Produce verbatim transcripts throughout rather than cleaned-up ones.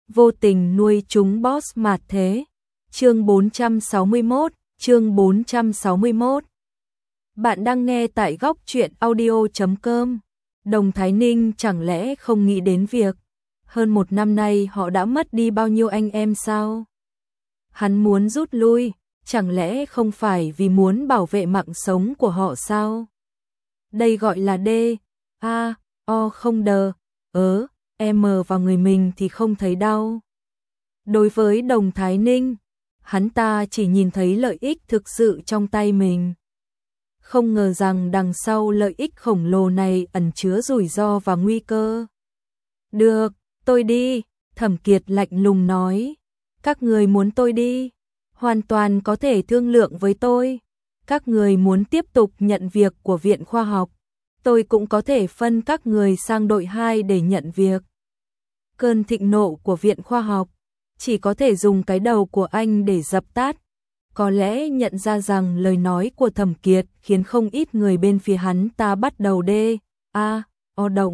vô tình nuôi chúng boss mà thế. Chương bốn trăm sáu mươi mốt, chương bốn trăm sáu mươi mốt. Bạn đang nghe tại góc truyện audio chấm com. Đồng Thái Ninh chẳng lẽ không nghĩ đến việc hơn một năm nay họ đã mất đi bao nhiêu anh em sao? Hắn muốn rút lui, chẳng lẽ không phải vì muốn bảo vệ mạng sống của họ sao? Đây gọi là D, A, O không đờ, ớ, M vào người mình thì không thấy đau. Đối với Đồng Thái Ninh, hắn ta chỉ nhìn thấy lợi ích thực sự trong tay mình. Không ngờ rằng đằng sau lợi ích khổng lồ này ẩn chứa rủi ro và nguy cơ. Được, tôi đi, Thẩm Kiệt lạnh lùng nói. Các người muốn tôi đi, hoàn toàn có thể thương lượng với tôi. Các người muốn tiếp tục nhận việc của Viện Khoa học, tôi cũng có thể phân các người sang đội hai để nhận việc. Cơn thịnh nộ của Viện Khoa học chỉ có thể dùng cái đầu của anh để dập tắt. Có lẽ nhận ra rằng lời nói của Thẩm Kiệt khiến không ít người bên phía hắn ta bắt đầu đê, a, o động.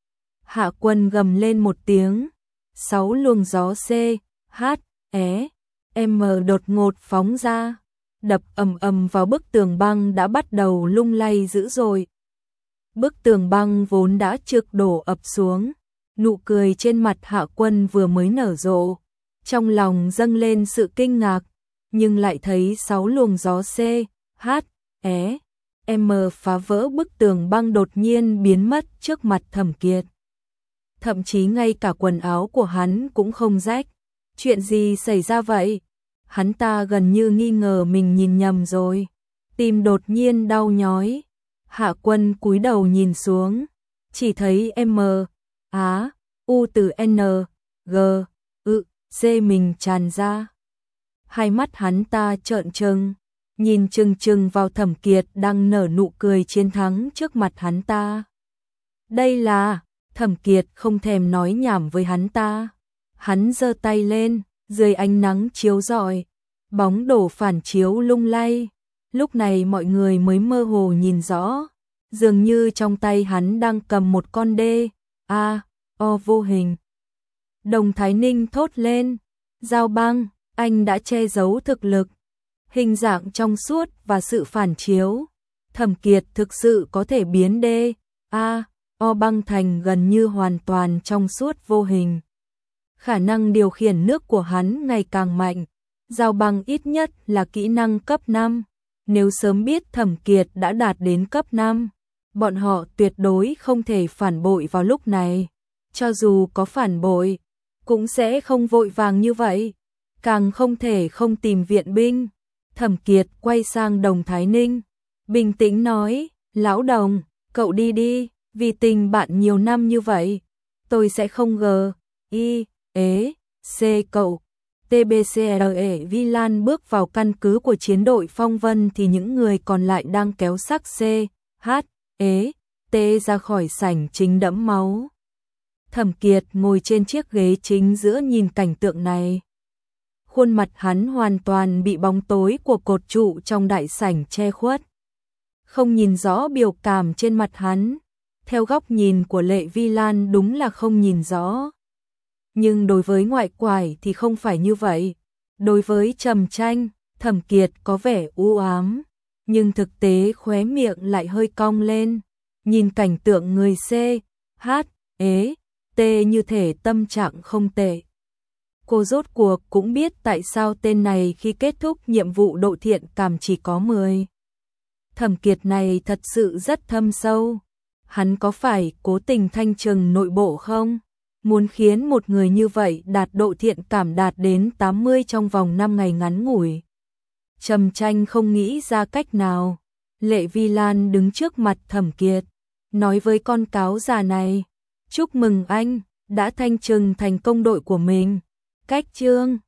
Hạ Quân gầm lên một tiếng, sáu luồng gió C, H, E, M đột ngột phóng ra, đập ầm ầm vào bức tường băng đã bắt đầu lung lay dữ dội. Bức tường băng vốn đã trực đổ ập xuống, nụ cười trên mặt Hạ Quân vừa mới nở rộ, trong lòng dâng lên sự kinh ngạc, nhưng lại thấy sáu luồng gió C, H, E, M phá vỡ bức tường băng đột nhiên biến mất trước mặt Thẩm Kiệt. Thậm chí ngay cả quần áo của hắn cũng không rách. Chuyện gì xảy ra vậy? Hắn ta gần như nghi ngờ mình nhìn nhầm rồi. Tim đột nhiên đau nhói. Hạ Quân cúi đầu nhìn xuống, chỉ thấy M, Á, U từ N, G, ự, C mình tràn ra. Hai mắt hắn ta trợn trừng, nhìn chừng chừng vào Thẩm Kiệt đang nở nụ cười chiến thắng trước mặt hắn ta. Đây là, Thẩm Kiệt không thèm nói nhảm với hắn ta. Hắn giơ tay lên, dưới ánh nắng chiếu rọi, bóng đổ phản chiếu lung lay. Lúc này mọi người mới mơ hồ nhìn rõ, dường như trong tay hắn đang cầm một con đê, a, o vô hình. Đồng Thái Ninh thốt lên, Giao Băng, anh đã che giấu thực lực, hình dạng trong suốt và sự phản chiếu. Thẩm Kiệt thực sự có thể biến đê, a, o băng thành gần như hoàn toàn trong suốt vô hình. Khả năng điều khiển nước của hắn ngày càng mạnh. Giao băng ít nhất là kỹ năng cấp năm. Nếu sớm biết Thẩm Kiệt đã đạt đến cấp năm, bọn họ tuyệt đối không thể phản bội vào lúc này. Cho dù có phản bội, cũng sẽ không vội vàng như vậy. Càng không thể không tìm viện binh. Thẩm Kiệt quay sang Đồng Thái Ninh, bình tĩnh nói, Lão Đồng, cậu đi đi, vì tình bạn nhiều năm như vậy, tôi sẽ không gờ, y, ế, c cậu. tê bê xê rờ e Vi Lan bước vào căn cứ của chiến đội Phong Vân thì những người còn lại đang kéo xác C, H, ế, T ra khỏi sảnh chính đẫm máu. Thẩm Kiệt ngồi trên chiếc ghế chính giữa nhìn cảnh tượng này. Khuôn mặt hắn hoàn toàn bị bóng tối của cột trụ trong đại sảnh che khuất. Không nhìn rõ biểu cảm trên mặt hắn. Theo góc nhìn của Lệ Vi Lan đúng là không nhìn rõ. Nhưng đối với ngoại quải thì không phải như vậy. Đối với Trầm Tranh, Thẩm Kiệt có vẻ u ám, nhưng thực tế khóe miệng lại hơi cong lên. Nhìn cảnh tượng người C, H, ế, T như thể tâm trạng không tệ. Cô rốt cuộc cũng biết tại sao tên này khi kết thúc nhiệm vụ độ thiện cảm chỉ có mười. Thẩm Kiệt này thật sự rất thâm sâu. Hắn có phải cố tình thanh trừng nội bộ không? Muốn khiến một người như vậy đạt độ thiện cảm đạt đến tám mươi trong vòng năm ngày ngắn ngủi. Trầm Tranh không nghĩ ra cách nào. Lệ Vi Lan đứng trước mặt Thẩm Kiệt, nói với con cáo già này, chúc mừng anh, đã thanh trừng thành công đội của mình. Cách chương